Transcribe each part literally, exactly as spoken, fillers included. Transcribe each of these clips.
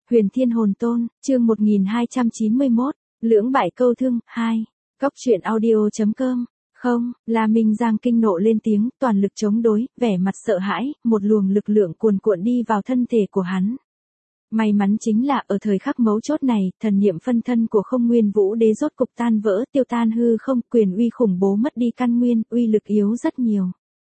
Huyền Thiên Hồn Tôn, chương một nghìn hai trăm chín mươi mốt, lưỡng bại câu thương, hai. Cóc truyện audio.com. Không, La Minh Giang kinh nộ lên tiếng, toàn lực chống đối, vẻ mặt sợ hãi, một luồng lực lượng cuồn cuộn đi vào thân thể của hắn. May mắn chính là ở thời khắc mấu chốt này, thần niệm phân thân của Không Nguyên Vũ Đế rốt cục tan vỡ, tiêu tan hư không, quyền uy khủng bố mất đi căn nguyên, uy lực yếu rất nhiều.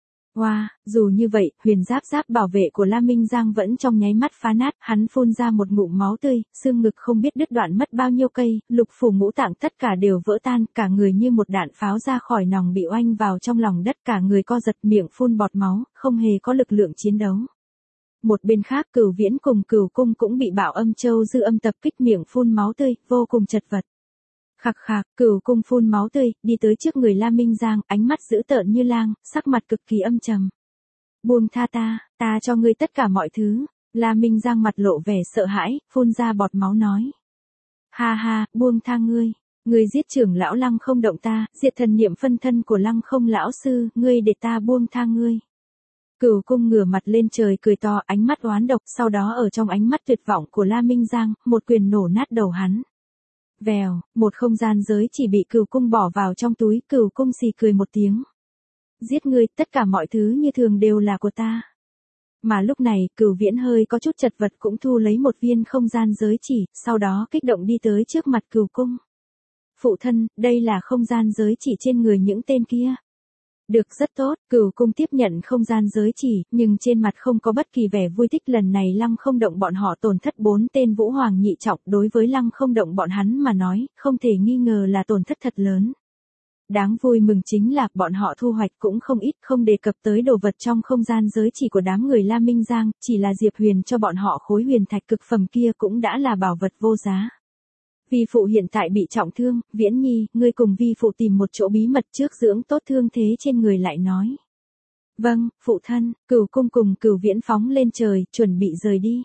Wow, dù như vậy, huyền giáp giáp bảo vệ của La Minh Giang vẫn trong nháy mắt phá nát, hắn phun ra một ngụm máu tươi, xương ngực không biết đứt đoạn mất bao nhiêu cây, lục phủ ngũ tạng tất cả đều vỡ tan, cả người như một đạn pháo ra khỏi nòng bị oanh vào trong lòng đất, cả người co giật miệng phun bọt máu, không hề có lực lượng chiến đấu. Một bên khác Cửu Viễn cùng Cửu Cung cũng bị Bảo Âm Châu dư âm tập kích miệng phun máu tươi, vô cùng chật vật. Khạc khạc, Cửu Cung phun máu tươi, đi tới trước người La Minh Giang, ánh mắt dữ tợn như lang, sắc mặt cực kỳ âm trầm. Buông tha ta, ta cho ngươi tất cả mọi thứ. La Minh Giang mặt lộ vẻ sợ hãi, phun ra bọt máu nói. Ha ha, buông tha ngươi. Ngươi giết trưởng lão Lăng Không Động ta, diệt thần niệm phân thân của Lăng Không lão sư, ngươi để ta buông tha ngươi. Cửu Cung ngửa mặt lên trời cười to, ánh mắt oán độc, sau đó ở trong ánh mắt tuyệt vọng của La Minh Giang, một quyền nổ nát đầu hắn. Vèo, một không gian giới chỉ bị Cửu Cung bỏ vào trong túi, Cửu Cung xì cười một tiếng. Giết ngươi, tất cả mọi thứ như thường đều là của ta. Mà lúc này, Cửu Viễn hơi có chút chật vật cũng thu lấy một viên không gian giới chỉ, sau đó kích động đi tới trước mặt Cửu Cung. Phụ thân, đây là không gian giới chỉ trên người những tên kia. Được, rất tốt, Cửu Cung tiếp nhận không gian giới chỉ, nhưng trên mặt không có bất kỳ vẻ vui thích. Lần này Lăng Không Động bọn họ tổn thất bốn tên Vũ Hoàng nhị trọng, đối với Lăng Không Động bọn hắn mà nói, không thể nghi ngờ là tổn thất thật lớn. Đáng vui mừng chính là bọn họ thu hoạch cũng không ít, không đề cập tới đồ vật trong không gian giới chỉ của đám người La Minh Giang, chỉ là Diệp Huyền cho bọn họ khối huyền thạch cực phẩm kia cũng đã là bảo vật vô giá. Vi phụ hiện tại bị trọng thương, Viễn Nhi, ngươi cùng vi phụ tìm một chỗ bí mật trước dưỡng tốt thương thế trên người lại nói. Vâng, phụ thân, Cửu Cung cùng Cửu Viễn phóng lên trời, chuẩn bị rời đi.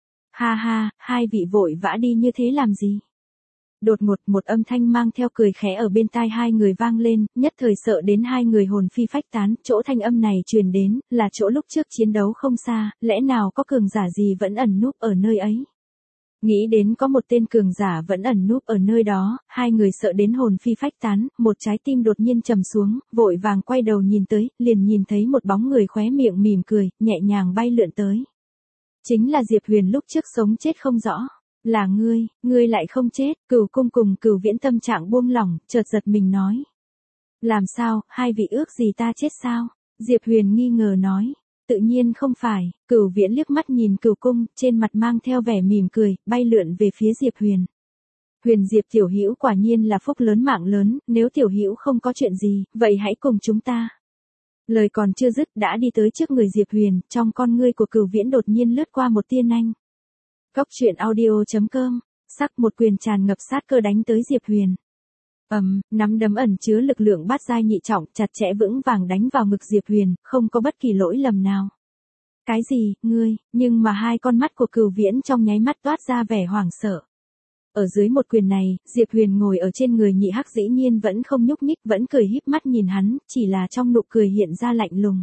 Ha ha, hai vị vội vã đi như thế làm gì? Đột ngột một âm thanh mang theo cười khẽ ở bên tai hai người vang lên, nhất thời sợ đến hai người hồn phi phách tán, chỗ thanh âm này truyền đến, là chỗ lúc trước chiến đấu không xa, lẽ nào có cường giả gì vẫn ẩn núp ở nơi ấy? Nghĩ đến có một tên cường giả vẫn ẩn núp ở nơi đó, hai người sợ đến hồn phi phách tán, một trái tim đột nhiên trầm xuống, vội vàng quay đầu nhìn tới, liền nhìn thấy một bóng người khóe miệng mỉm cười, nhẹ nhàng bay lượn tới. Chính là Diệp Huyền lúc trước sống chết không rõ. Là ngươi, ngươi lại không chết, Cửu Cung cùng Cửu Viễn tâm trạng buông lỏng, chợt giật mình nói. Làm sao, hai vị ước gì ta chết sao? Diệp Huyền nghi ngờ nói. Tự nhiên không phải, Cửu Viễn liếc mắt nhìn Cửu Cung, trên mặt mang theo vẻ mỉm cười, bay lượn về phía Diệp Huyền. Huyền Diệp tiểu hữu quả nhiên là phúc lớn mạng lớn, nếu tiểu hữu không có chuyện gì, vậy hãy cùng chúng ta. Lời còn chưa dứt đã đi tới trước người Diệp Huyền, trong con ngươi của Cửu Viễn đột nhiên lướt qua một tia nhanh. Cóc truyện audio.com, sắc một quyền tràn ngập sát cơ đánh tới Diệp Huyền. Ầm, um, nắm đấm ẩn chứa lực lượng bát giai nhị trọng, chặt chẽ vững vàng đánh vào ngực Diệp Huyền, không có bất kỳ lỗi lầm nào. Cái gì, ngươi? Nhưng mà hai con mắt của Cửu Viễn trong nháy mắt toát ra vẻ hoảng sợ. Ở dưới một quyền này, Diệp Huyền ngồi ở trên người nhị hắc dĩ nhiên vẫn không nhúc nhích, vẫn cười híp mắt nhìn hắn, chỉ là trong nụ cười hiện ra lạnh lùng.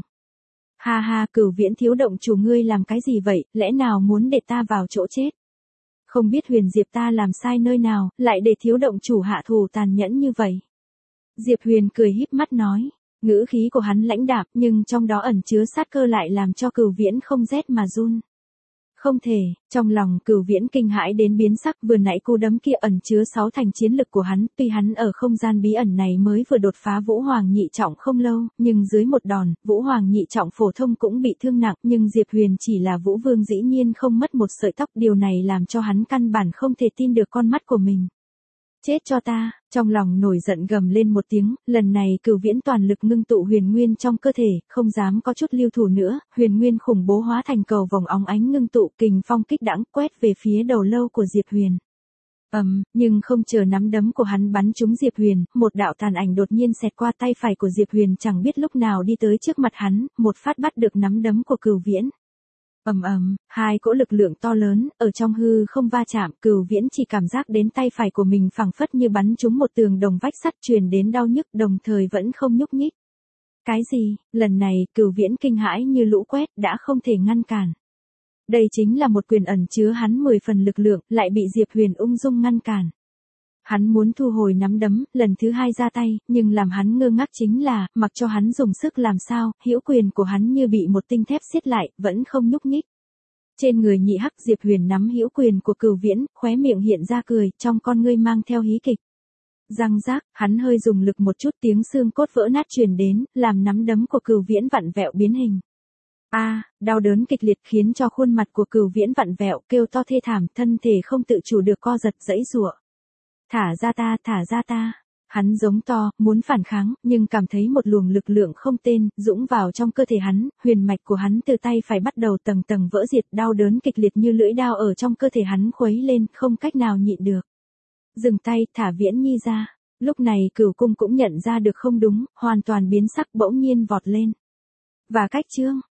Ha ha, Cửu Viễn thiếu động chủ, ngươi làm cái gì vậy, lẽ nào muốn để ta vào chỗ chết? Không biết Huyền Diệp ta làm sai nơi nào, lại để thiếu động chủ hạ thủ tàn nhẫn như vậy. Diệp Huyền cười híp mắt nói, ngữ khí của hắn lãnh đạm nhưng trong đó ẩn chứa sát cơ lại làm cho Cửu Viễn không rét mà run. Không thể, trong lòng Cửu Viễn kinh hãi đến biến sắc, vừa nãy cú đấm kia ẩn chứa sáu thành chiến lực của hắn, tuy hắn ở không gian bí ẩn này mới vừa đột phá Vũ Hoàng nhị trọng không lâu, nhưng dưới một đòn, Vũ Hoàng nhị trọng phổ thông cũng bị thương nặng, nhưng Diệp Huyền chỉ là Vũ Vương dĩ nhiên không mất một sợi tóc, điều này làm cho hắn căn bản không thể tin được con mắt của mình. Chết cho ta, trong lòng nổi giận gầm lên một tiếng, lần này Cửu Viễn toàn lực ngưng tụ huyền nguyên trong cơ thể, không dám có chút lưu thủ nữa, huyền nguyên khủng bố hóa thành cầu vòng óng ánh ngưng tụ, kình phong kích đãng quét về phía đầu lâu của Diệp Huyền. Ầm, um, nhưng không chờ nắm đấm của hắn bắn trúng Diệp Huyền, một đạo tàn ảnh đột nhiên xẹt qua tay phải của Diệp Huyền, chẳng biết lúc nào đi tới trước mặt hắn, một phát bắt được nắm đấm của Cửu Viễn. Ầm ầm, hai cỗ lực lượng to lớn ở trong hư không va chạm, Cửu Viễn chỉ cảm giác đến tay phải của mình phảng phất như bắn trúng một tường đồng vách sắt, truyền đến đau nhức, đồng thời vẫn không nhúc nhích. Cái gì? Lần này, Cửu Viễn kinh hãi như lũ quét, đã không thể ngăn cản. Đây chính là một quyền ẩn chứa hắn mười phần lực lượng, lại bị Diệp Huyền ung dung ngăn cản. Hắn muốn thu hồi nắm đấm, lần thứ hai ra tay, nhưng làm hắn ngơ ngác chính là, mặc cho hắn dùng sức làm sao, hữu quyền của hắn như bị một tinh thép siết lại, vẫn không nhúc nhích. Trên người nhị hắc Diệp Huyền nắm hữu quyền của Cửu Viễn, khóe miệng hiện ra cười, trong con ngươi mang theo hí kịch. Răng rác, hắn hơi dùng lực một chút, tiếng xương cốt vỡ nát truyền đến, làm nắm đấm của Cửu Viễn vặn vẹo biến hình. A, à, đau đớn kịch liệt khiến cho khuôn mặt của Cửu Viễn vặn vẹo, kêu to thê thảm, thân thể không tự chủ được co giật giãy giụa. Thả ra ta, thả ra ta. Hắn giống to, muốn phản kháng, nhưng cảm thấy một luồng lực lượng không tên, dũng vào trong cơ thể hắn, huyền mạch của hắn từ tay phải bắt đầu tầng tầng vỡ diệt, đau đớn kịch liệt như lưỡi dao ở trong cơ thể hắn khuấy lên, không cách nào nhịn được. Dừng tay, thả Viễn Nhi ra. Lúc này Cửu Cung cũng nhận ra được không đúng, hoàn toàn biến sắc bỗng nhiên vọt lên. Và cách chương,